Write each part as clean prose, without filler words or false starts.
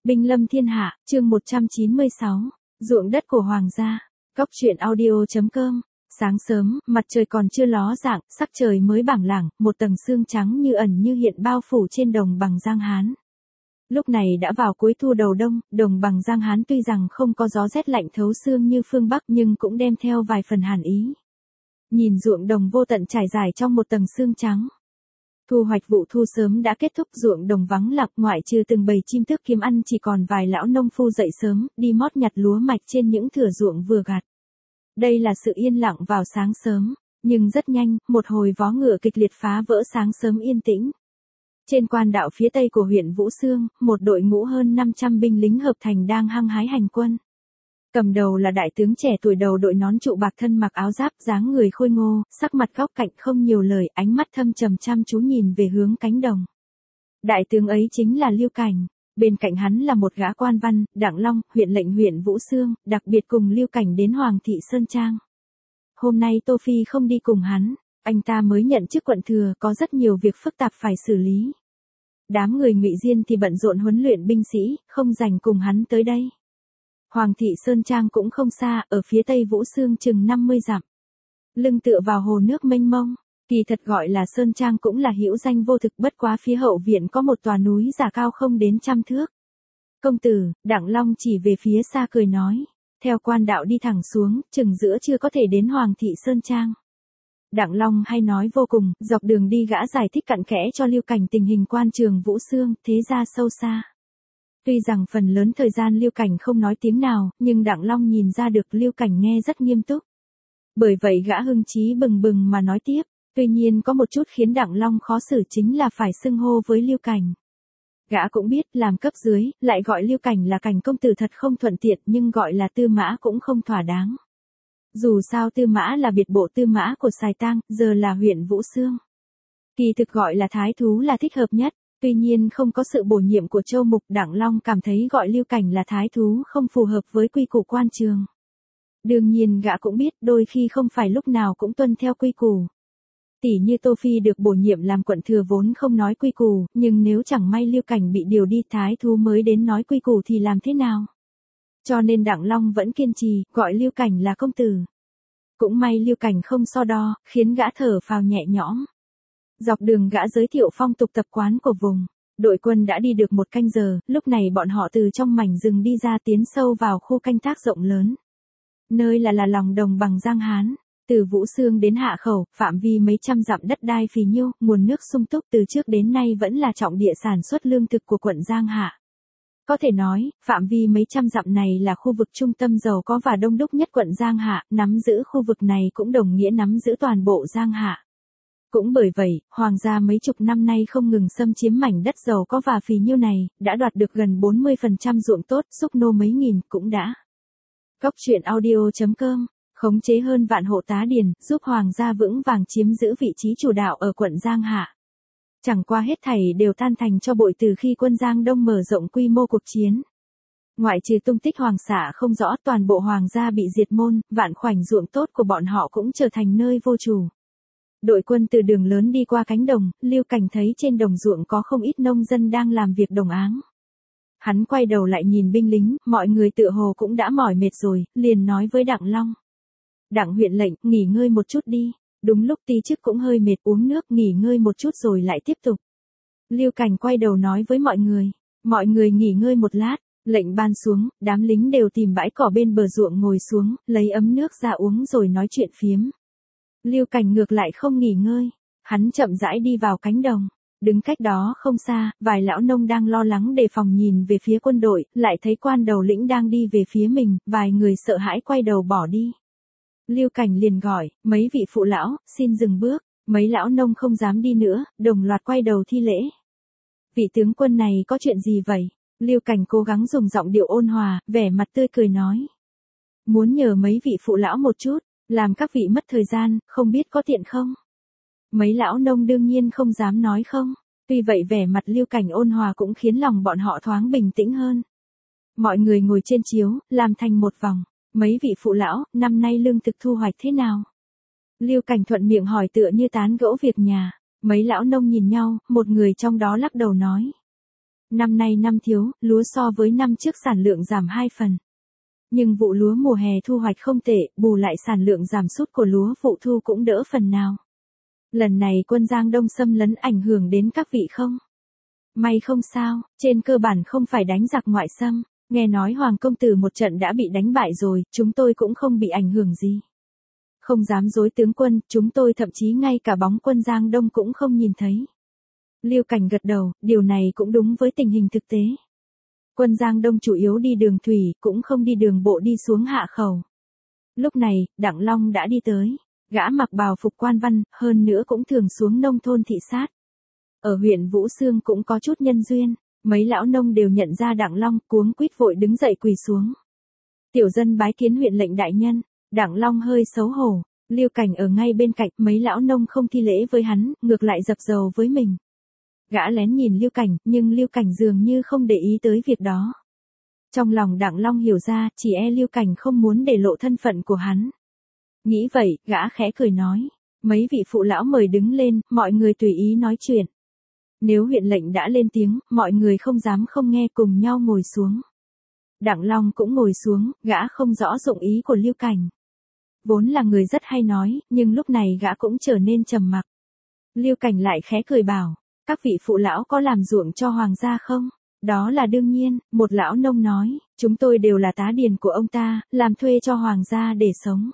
Binh lâm thiên hạ, chương 196, ruộng đất của hoàng gia. Góc truyện audio.com. Sáng sớm, mặt trời còn chưa ló dạng, sắc trời mới bảng lảng, một tầng sương trắng như ẩn như hiện bao phủ trên đồng bằng Giang Hán. Lúc này đã vào cuối thu đầu đông, đồng bằng Giang Hán tuy rằng không có gió rét lạnh thấu xương như phương Bắc nhưng cũng đem theo vài phần hàn ý. Nhìn ruộng đồng vô tận trải dài trong một tầng sương trắng. Thu hoạch vụ thu sớm đã kết thúc, ruộng đồng vắng lặng, ngoại trừ từng bầy chim tước kiếm ăn chỉ còn vài lão nông phu dậy sớm, đi mót nhặt lúa mạch trên những thửa ruộng vừa gặt. Đây là sự yên lặng vào sáng sớm, nhưng rất nhanh, một hồi vó ngựa kịch liệt phá vỡ sáng sớm yên tĩnh. Trên quan đạo phía tây của huyện Vũ Xương, một đội ngũ hơn 500 binh lính hợp thành đang hăng hái hành quân. Cầm đầu là đại tướng trẻ tuổi đầu đội nón trụ bạc, thân mặc áo giáp, dáng người khôi ngô, sắc mặt góc cạnh không nhiều lời, ánh mắt thâm trầm chăm chú nhìn về hướng cánh đồng. Đại tướng ấy chính là Lưu Cảnh, bên cạnh hắn là một gã quan văn, Đặng Long, huyện lệnh huyện Vũ Xương, đặc biệt cùng Lưu Cảnh đến Hoàng thị Sơn Trang. Hôm nay Tô Phi không đi cùng hắn, anh ta mới nhận chức quận thừa, có rất nhiều việc phức tạp phải xử lý. Đám người Ngụy Diên thì bận rộn huấn luyện binh sĩ, không rảnh cùng hắn tới đây. Hoàng thị Sơn Trang cũng không xa, ở phía tây Vũ Xương chừng 50 dặm. Lưng tựa vào hồ nước mênh mông, kỳ thật gọi là Sơn Trang cũng là hữu danh vô thực, bất quá phía hậu viện có một tòa núi giả cao không đến 100 thước. Công tử, Đặng Long chỉ về phía xa cười nói, theo quan đạo đi thẳng xuống, chừng giữa chưa có thể đến Hoàng thị Sơn Trang. Đặng Long hay nói vô cùng, dọc đường đi gã giải thích cặn kẽ cho Lưu Cảnh tình hình quan trường Vũ Xương, thế ra sâu xa. Tuy rằng phần lớn thời gian Lưu Cảnh không nói tiếng nào, nhưng Đặng Long nhìn ra được Lưu Cảnh nghe rất nghiêm túc. Bởi vậy gã hưng chí bừng bừng mà nói tiếp, tuy nhiên có một chút khiến Đặng Long khó xử chính là phải xưng hô với Lưu Cảnh. Gã cũng biết làm cấp dưới, lại gọi Lưu Cảnh là Cảnh công tử thật không thuận tiện, nhưng gọi là Tư Mã cũng không thỏa đáng. Dù sao Tư Mã là biệt bộ Tư Mã của Sài Tang, giờ là huyện Vũ Xương. Kỳ thực gọi là Thái Thú là thích hợp nhất. Tuy nhiên không có sự bổ nhiệm của Châu Mục, Đặng Long cảm thấy gọi Lưu Cảnh là Thái Thú không phù hợp với quy củ quan trường. Đương nhiên gã cũng biết đôi khi không phải lúc nào cũng tuân theo quy củ. Tỷ như Tô Phi được bổ nhiệm làm quận thừa vốn không nói quy củ, nhưng nếu chẳng may Lưu Cảnh bị điều đi, Thái Thú mới đến nói quy củ thì làm thế nào? Cho nên Đặng Long vẫn kiên trì, gọi Lưu Cảnh là công tử. Cũng may Lưu Cảnh không so đo, khiến gã thở phào nhẹ nhõm. Dọc đường gã giới thiệu phong tục tập quán của vùng. Đội quân đã đi được 1 canh giờ, lúc này bọn họ từ trong mảnh rừng đi ra, tiến sâu vào khu canh tác rộng lớn. Nơi là lòng đồng bằng Giang Hán. Từ Vũ Xương đến Hạ Khẩu, phạm vi mấy trăm dặm đất đai phì nhiêu, nguồn nước sung túc, từ trước đến nay vẫn là trọng địa sản xuất lương thực của quận Giang Hạ. Có thể nói, phạm vi mấy trăm dặm này là khu vực trung tâm giàu có và đông đúc nhất quận Giang Hạ, nắm giữ khu vực này cũng đồng nghĩa nắm giữ toàn bộ Giang Hạ. Cũng bởi vậy, hoàng gia mấy chục năm nay không ngừng xâm chiếm mảnh đất giàu có và phì nhiêu này, đã đoạt được gần 40% ruộng tốt, xúc nô mấy nghìn, cũng đã. Góc truyện audio.com, khống chế hơn vạn hộ tá điền, giúp hoàng gia vững vàng chiếm giữ vị trí chủ đạo ở quận Giang Hạ. Chẳng qua hết thảy đều tan thành cho bụi từ khi quân Giang Đông mở rộng quy mô cuộc chiến. Ngoại trừ tung tích hoàng xạ không rõ, toàn bộ hoàng gia bị diệt môn, vạn khoảnh ruộng tốt của bọn họ cũng trở thành nơi vô chủ. Đội quân từ đường lớn đi qua cánh đồng, Lưu Cảnh thấy trên đồng ruộng có không ít nông dân đang làm việc đồng áng. Hắn quay đầu lại nhìn binh lính, mọi người tựa hồ cũng đã mỏi mệt rồi, liền nói với Đặng Long. Đặng huyện lệnh, nghỉ ngơi một chút đi. Đúng lúc ti chức cũng hơi mệt, uống nước nghỉ ngơi một chút rồi lại tiếp tục. Lưu Cảnh quay đầu nói với mọi người nghỉ ngơi một lát, lệnh ban xuống, đám lính đều tìm bãi cỏ bên bờ ruộng ngồi xuống, lấy ấm nước ra uống rồi nói chuyện phiếm. Lưu Cảnh ngược lại không nghỉ ngơi, hắn chậm rãi đi vào cánh đồng, đứng cách đó không xa, vài lão nông đang lo lắng đề phòng nhìn về phía quân đội, lại thấy quan đầu lĩnh đang đi về phía mình, vài người sợ hãi quay đầu bỏ đi. Lưu Cảnh liền gọi, mấy vị phụ lão, xin dừng bước, mấy lão nông không dám đi nữa, đồng loạt quay đầu thi lễ. Vị tướng quân này có chuyện gì vậy? Lưu Cảnh cố gắng dùng giọng điệu ôn hòa, vẻ mặt tươi cười nói. Muốn nhờ mấy vị phụ lão một chút, làm các vị mất thời gian, không biết có tiện không? Mấy lão nông đương nhiên không dám nói không, tuy vậy vẻ mặt Lưu Cảnh ôn hòa cũng khiến lòng bọn họ thoáng bình tĩnh hơn. Mọi người ngồi trên chiếu, làm thành một vòng. Mấy vị phụ lão, năm nay lương thực thu hoạch thế nào? Lưu Cảnh thuận miệng hỏi tựa như tán gẫu việc nhà. Mấy lão nông nhìn nhau, một người trong đó lắc đầu nói. Năm nay năm thiếu, lúa so với năm trước sản lượng giảm 2 phần. Nhưng vụ lúa mùa hè thu hoạch không tệ, bù lại sản lượng giảm sút của lúa vụ thu cũng đỡ phần nào. Lần này quân Giang Đông xâm lấn ảnh hưởng đến các vị không? May không sao, trên cơ bản không phải đánh giặc ngoại xâm, nghe nói Hoàng công tử một trận đã bị đánh bại rồi, chúng tôi cũng không bị ảnh hưởng gì. Không dám dối tướng quân, chúng tôi thậm chí ngay cả bóng quân Giang Đông cũng không nhìn thấy. Lưu Cảnh gật đầu, điều này cũng đúng với tình hình thực tế. Quân Giang Đông chủ yếu đi đường thủy, cũng không đi đường bộ đi xuống hạ khẩu. Lúc này, Đặng Long đã đi tới. Gã mặc bào phục quan văn, hơn nữa cũng thường xuống nông thôn thị sát. Ở huyện Vũ Xương cũng có chút nhân duyên, mấy lão nông đều nhận ra Đặng Long, cuống quýt vội đứng dậy quỳ xuống. Tiểu dân bái kiến huyện lệnh đại nhân. Đặng Long hơi xấu hổ, Lưu Cảnh ở ngay bên cạnh, mấy lão nông không thi lễ với hắn, ngược lại dập dầu với mình. Gã lén nhìn Lưu Cảnh, nhưng Lưu Cảnh dường như không để ý tới việc đó. Trong lòng Đặng Long hiểu ra, chỉ e Lưu Cảnh không muốn để lộ thân phận của hắn. Nghĩ vậy, gã khẽ cười nói, mấy vị phụ lão mời đứng lên, mọi người tùy ý nói chuyện. Nếu huyện lệnh đã lên tiếng, mọi người không dám không nghe, cùng nhau ngồi xuống. Đặng Long cũng ngồi xuống, gã không rõ dụng ý của Lưu Cảnh. Vốn là người rất hay nói, nhưng lúc này gã cũng trở nên trầm mặc. Lưu Cảnh lại khẽ cười bảo, các vị phụ lão có làm ruộng cho hoàng gia không? Đó là đương nhiên, một lão nông nói, chúng tôi đều là tá điền của ông ta, làm thuê cho hoàng gia để sống.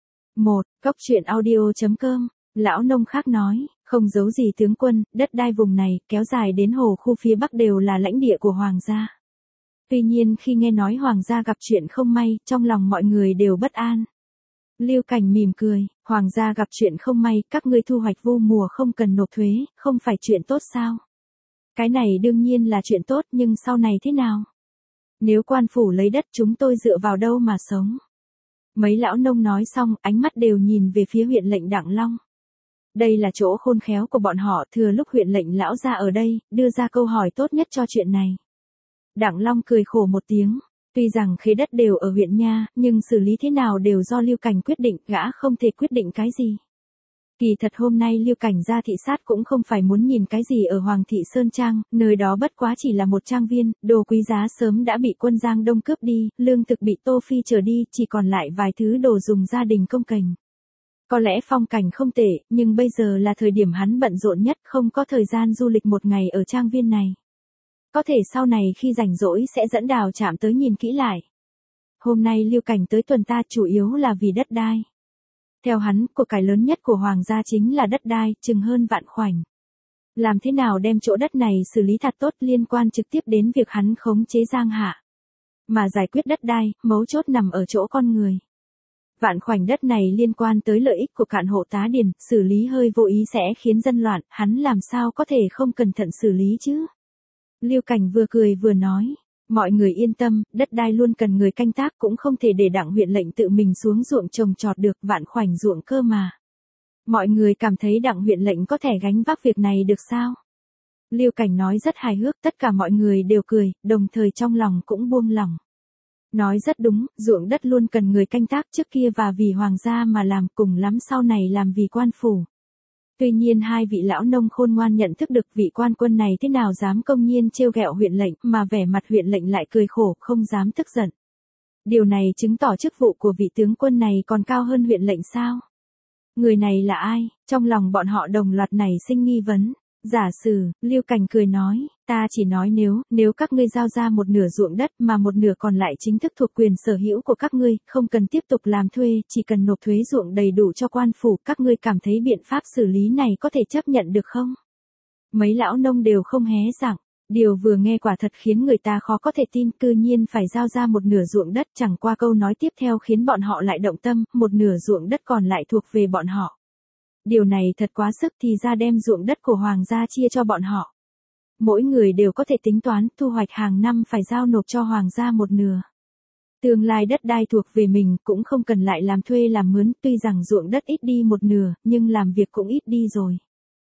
Góc truyện audio.com, lão nông khác nói, không giấu gì tướng quân, đất đai vùng này, kéo dài đến hồ khu phía bắc đều là lãnh địa của hoàng gia. Tuy nhiên khi nghe nói hoàng gia gặp chuyện không may, trong lòng mọi người đều bất an. Lưu Cảnh mỉm cười, hoàng gia gặp chuyện không may, các ngươi thu hoạch vô mùa không cần nộp thuế, không phải chuyện tốt sao? Cái này đương nhiên là chuyện tốt, nhưng sau này thế nào? Nếu quan phủ lấy đất chúng tôi dựa vào đâu mà sống? Mấy lão nông nói xong, ánh mắt đều nhìn về phía huyện lệnh Đặng Long. Đây là chỗ khôn khéo của bọn họ, thừa lúc huyện lệnh lão ra ở đây, đưa ra câu hỏi tốt nhất cho chuyện này. Đặng Long cười khổ một tiếng. Tuy rằng khế đất đều ở huyện nha, nhưng xử lý thế nào đều do Lưu Cảnh quyết định, gã không thể quyết định cái gì. Kỳ thật hôm nay Lưu Cảnh ra thị sát cũng không phải muốn nhìn cái gì ở Hoàng thị Sơn Trang, nơi đó bất quá chỉ là một trang viên, đồ quý giá sớm đã bị quân Giang Đông cướp đi, lương thực bị Tô Phi trở đi, chỉ còn lại vài thứ đồ dùng gia đình công kềnh. Có lẽ phong cảnh không tệ, nhưng bây giờ là thời điểm hắn bận rộn nhất, không có thời gian du lịch một ngày ở trang viên này. Có thể sau này khi rảnh rỗi sẽ dẫn Đào Trạm tới nhìn kỹ lại. Hôm nay Lưu Cảnh tới tuần ta chủ yếu là vì đất đai. Theo hắn, của cải lớn nhất của hoàng gia chính là đất đai, chừng hơn vạn khoảnh. Làm thế nào đem chỗ đất này xử lý thật tốt liên quan trực tiếp đến việc hắn khống chế Giang Hạ. Mà giải quyết đất đai, mấu chốt nằm ở chỗ con người. Vạn khoảnh đất này liên quan tới lợi ích của cạn hộ tá điền, xử lý hơi vô ý sẽ khiến dân loạn, hắn làm sao có thể không cẩn thận xử lý chứ? Lưu Cảnh vừa cười vừa nói, mọi người yên tâm, đất đai luôn cần người canh tác, cũng không thể để Đặng huyện lệnh tự mình xuống ruộng trồng trọt được, vạn khoảnh ruộng cơ mà. Mọi người cảm thấy Đặng huyện lệnh có thể gánh vác việc này được sao? Lưu Cảnh nói rất hài hước, tất cả mọi người đều cười, đồng thời trong lòng cũng buông lỏng. Nói rất đúng, ruộng đất luôn cần người canh tác, trước kia và vì hoàng gia mà làm, cùng lắm sau này làm vì quan phủ. Tuy nhiên hai vị lão nông khôn ngoan nhận thức được vị quan quân này thế nào dám công nhiên trêu ghẹo huyện lệnh, mà vẻ mặt huyện lệnh lại cười khổ, không dám tức giận. Điều này chứng tỏ chức vụ của vị tướng quân này còn cao hơn huyện lệnh sao? Người này là ai? Trong lòng bọn họ đồng loạt nảy sinh nghi vấn. Giả sử, Lưu Cảnh cười nói, ta chỉ nói nếu các ngươi giao ra một nửa ruộng đất mà một nửa còn lại chính thức thuộc quyền sở hữu của các ngươi, không cần tiếp tục làm thuê, chỉ cần nộp thuế ruộng đầy đủ cho quan phủ, các ngươi cảm thấy biện pháp xử lý này có thể chấp nhận được không? Mấy lão nông đều không hé răng, điều vừa nghe quả thật khiến người ta khó có thể tin, cư nhiên phải giao ra một nửa ruộng đất, chẳng qua câu nói tiếp theo khiến bọn họ lại động tâm, một nửa ruộng đất còn lại thuộc về bọn họ. Điều này thật quá sức, thì ra đem ruộng đất của hoàng gia chia cho bọn họ. Mỗi người đều có thể tính toán, thu hoạch hàng năm phải giao nộp cho hoàng gia một nửa. Tương lai đất đai thuộc về mình, cũng không cần lại làm thuê làm mướn, tuy rằng ruộng đất ít đi một nửa, nhưng làm việc cũng ít đi rồi.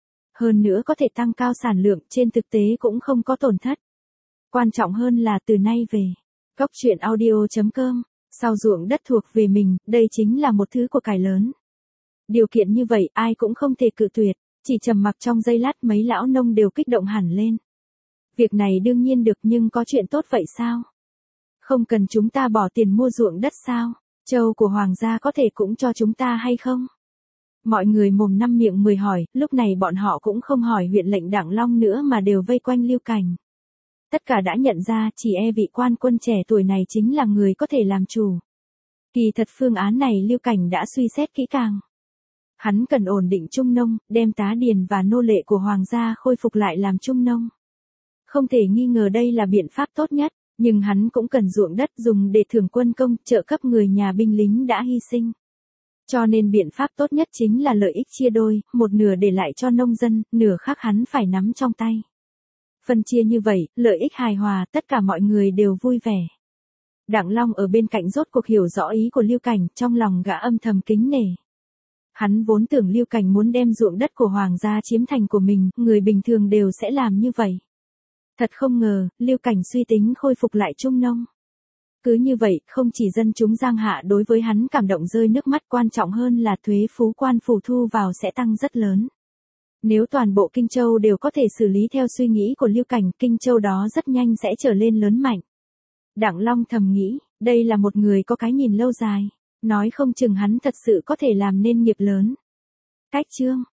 Hơn nữa có thể tăng cao sản lượng, trên thực tế cũng không có tổn thất. Quan trọng hơn là từ nay về, góc truyện audio.com, sau ruộng đất thuộc về mình, đây chính là một thứ của cải lớn. Điều kiện như vậy ai cũng không thể cự tuyệt, chỉ trầm mặc trong giây lát mấy lão nông đều kích động hẳn lên. Việc này đương nhiên được nhưng có chuyện tốt vậy sao? Không cần chúng ta bỏ tiền mua ruộng đất sao? Châu của hoàng gia có thể cũng cho chúng ta hay không? Mọi người mồm năm miệng mười hỏi, lúc này bọn họ cũng không hỏi huyện lệnh Đặng Long nữa mà đều vây quanh Lưu Cảnh. Tất cả đã nhận ra chỉ vị quan quân trẻ tuổi này chính là người có thể làm chủ. Kỳ thật phương án này Lưu Cảnh đã suy xét kỹ càng. Hắn cần ổn định Trung Nông, đem tá điền và nô lệ của hoàng gia khôi phục lại làm Trung Nông. Không thể nghi ngờ đây là biện pháp tốt nhất, nhưng hắn cũng cần ruộng đất dùng để thưởng quân công, trợ cấp người nhà binh lính đã hy sinh. Cho nên biện pháp tốt nhất chính là lợi ích chia đôi, một nửa để lại cho nông dân, nửa khác hắn phải nắm trong tay. Phân chia như vậy, lợi ích hài hòa, tất cả mọi người đều vui vẻ. Đặng Long ở bên cạnh rốt cuộc hiểu rõ ý của Lưu Cảnh, trong lòng gã âm thầm kính nể. Hắn vốn tưởng Lưu Cảnh muốn đem ruộng đất của hoàng gia chiếm thành của mình, người bình thường đều sẽ làm như vậy. Thật không ngờ, Lưu Cảnh suy tính khôi phục lại Trung Nông. Cứ như vậy, không chỉ dân chúng Giang Hạ đối với hắn cảm động rơi nước mắt, quan trọng hơn là thuế phú quan phủ thu vào sẽ tăng rất lớn. Nếu toàn bộ Kinh Châu đều có thể xử lý theo suy nghĩ của Lưu Cảnh, Kinh Châu đó rất nhanh sẽ trở lên lớn mạnh. Đặng Long thầm nghĩ, đây là một người có cái nhìn lâu dài, nói không chừng hắn thật sự có thể làm nên nghiệp lớn. Cách chương